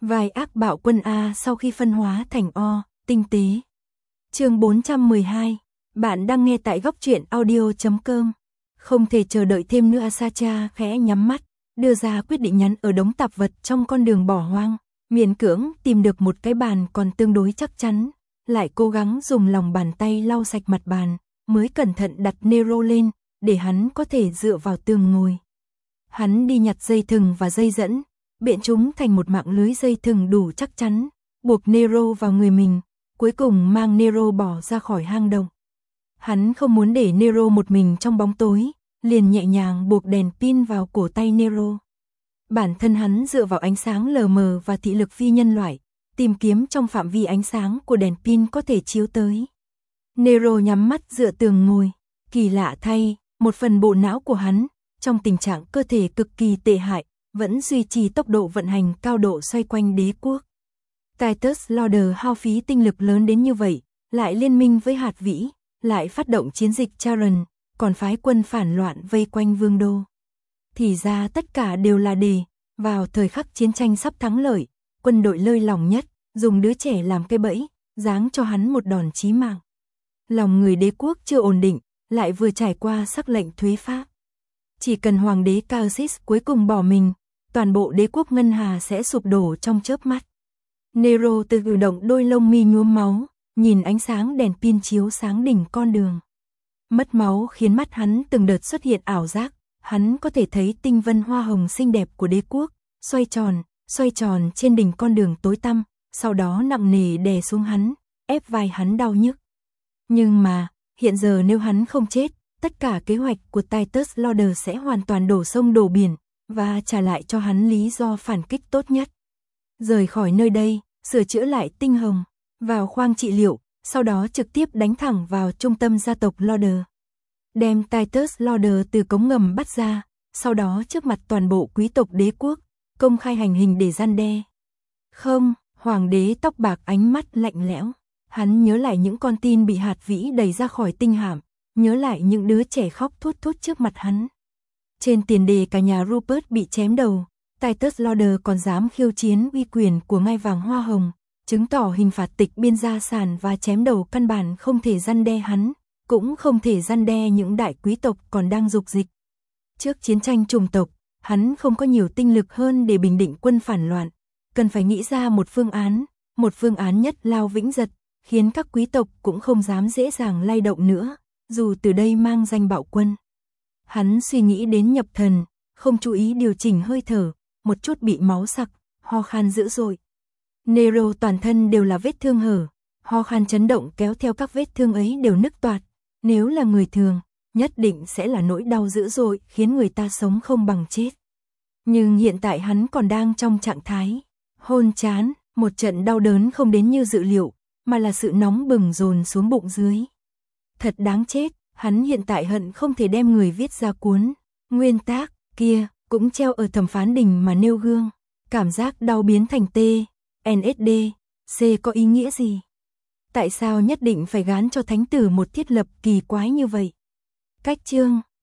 Vai ác bạo quân A sau khi phân hóa thành O, tinh tế. Chương 412. Bạn đang nghe tại góc truyện audio.com. Không thể chờ đợi thêm nữa, Sacha khẽ nhắm mắt, đưa ra quyết định nhắn ở đống tạp vật trong con đường bỏ hoang, miễn cưỡng tìm được một cái bàn còn tương đối chắc chắn, lại cố gắng dùng lòng bàn tay lau sạch mặt bàn, mới cẩn thận đặt Nero lên, để hắn có thể dựa vào tường ngồi. Hắn đi nhặt dây thừng và dây dẫn, biện chúng thành một mạng lưới dây thừng đủ chắc chắn, buộc Nero vào người mình, cuối cùng mang Nero bỏ ra khỏi hang động. Hắn không muốn để Nero một mình trong bóng tối, liền nhẹ nhàng buộc đèn pin vào cổ tay Nero. Bản thân hắn dựa vào ánh sáng lờ mờ và thị lực phi nhân loại, tìm kiếm trong phạm vi ánh sáng của đèn pin có thể chiếu tới. Nero nhắm mắt dựa tường ngồi, kỳ lạ thay, một phần bộ não của hắn, trong tình trạng cơ thể cực kỳ tệ hại, vẫn duy trì tốc độ vận hành cao độ xoay quanh đế quốc. Titus Lauder hao phí tinh lực lớn đến như vậy, lại liên minh với hạt vĩ, lại phát động chiến dịch Charon, còn phái quân phản loạn vây quanh vương đô. Thì ra tất cả đều là để, vào thời khắc chiến tranh sắp thắng lợi, quân đội lơi lỏng nhất, dùng đứa trẻ làm cây bẫy, giáng cho hắn một đòn chí mạng. Lòng người đế quốc chưa ổn định, lại vừa trải qua sắc lệnh thuế pháp. Chỉ cần hoàng đế Cassius cuối cùng bỏ mình, toàn bộ đế quốc ngân hà sẽ sụp đổ trong chớp mắt. Nero từ cử động đôi lông mi nhuốm máu, nhìn ánh sáng đèn pin chiếu sáng đỉnh con đường. Mất máu khiến mắt hắn từng đợt xuất hiện ảo giác, hắn có thể thấy tinh vân hoa hồng xinh đẹp của đế quốc, xoay tròn trên đỉnh con đường tối tăm, sau đó nặng nề đè xuống hắn, ép vai hắn đau nhức. Nhưng mà, hiện giờ nếu hắn không chết, tất cả kế hoạch của Titus Lauder sẽ hoàn toàn đổ sông đổ biển, và trả lại cho hắn lý do phản kích tốt nhất. Rời khỏi nơi đây, sửa chữa lại tinh hồng, vào khoang trị liệu, sau đó trực tiếp đánh thẳng vào trung tâm gia tộc Lauder. Đem Titus Lauder từ cống ngầm bắt ra, sau đó trước mặt toàn bộ quý tộc đế quốc, công khai hành hình để răn đe. Không, hoàng đế tóc bạc ánh mắt lạnh lẽo, hắn nhớ lại những con tin bị hạt vĩ đẩy ra khỏi tinh hạm, nhớ lại những đứa trẻ khóc thút thút trước mặt hắn. Trên tiền đề cả nhà Rupert bị chém đầu, Titus Lauder còn dám khiêu chiến uy quyền của ngai vàng hoa hồng, chứng tỏ hình phạt tịch biên gia sản và chém đầu căn bản không thể răn đe hắn, cũng không thể răn đe những đại quý tộc còn đang dục dịch. Trước chiến tranh chủng tộc, hắn không có nhiều tinh lực hơn để bình định quân phản loạn, cần phải nghĩ ra một phương án nhất lao vĩnh giật, khiến các quý tộc cũng không dám dễ dàng lay động nữa, dù từ đây mang danh bạo quân. Hắn suy nghĩ đến nhập thần, không chú ý điều chỉnh hơi thở, một chút bị máu sặc, ho khan dữ dội. Nero toàn thân đều là vết thương hở, ho khan chấn động kéo theo các vết thương ấy đều nứt toạc. Nếu là người thường, nhất định sẽ là nỗi đau dữ dội khiến người ta sống không bằng chết. Nhưng hiện tại hắn còn đang trong trạng thái hôn chán, một trận đau đớn không đến như dự liệu, mà là sự nóng bừng dồn xuống bụng dưới. Thật đáng chết, hắn hiện tại hận không thể đem người viết ra cuốn nguyên tác kia, cũng treo ở thẩm phán đình mà nêu gương. Cảm giác đau biến thành T, NSD, C có ý nghĩa gì? Tại sao nhất định phải gán cho thánh tử một thiết lập kỳ quái như vậy? Cách chương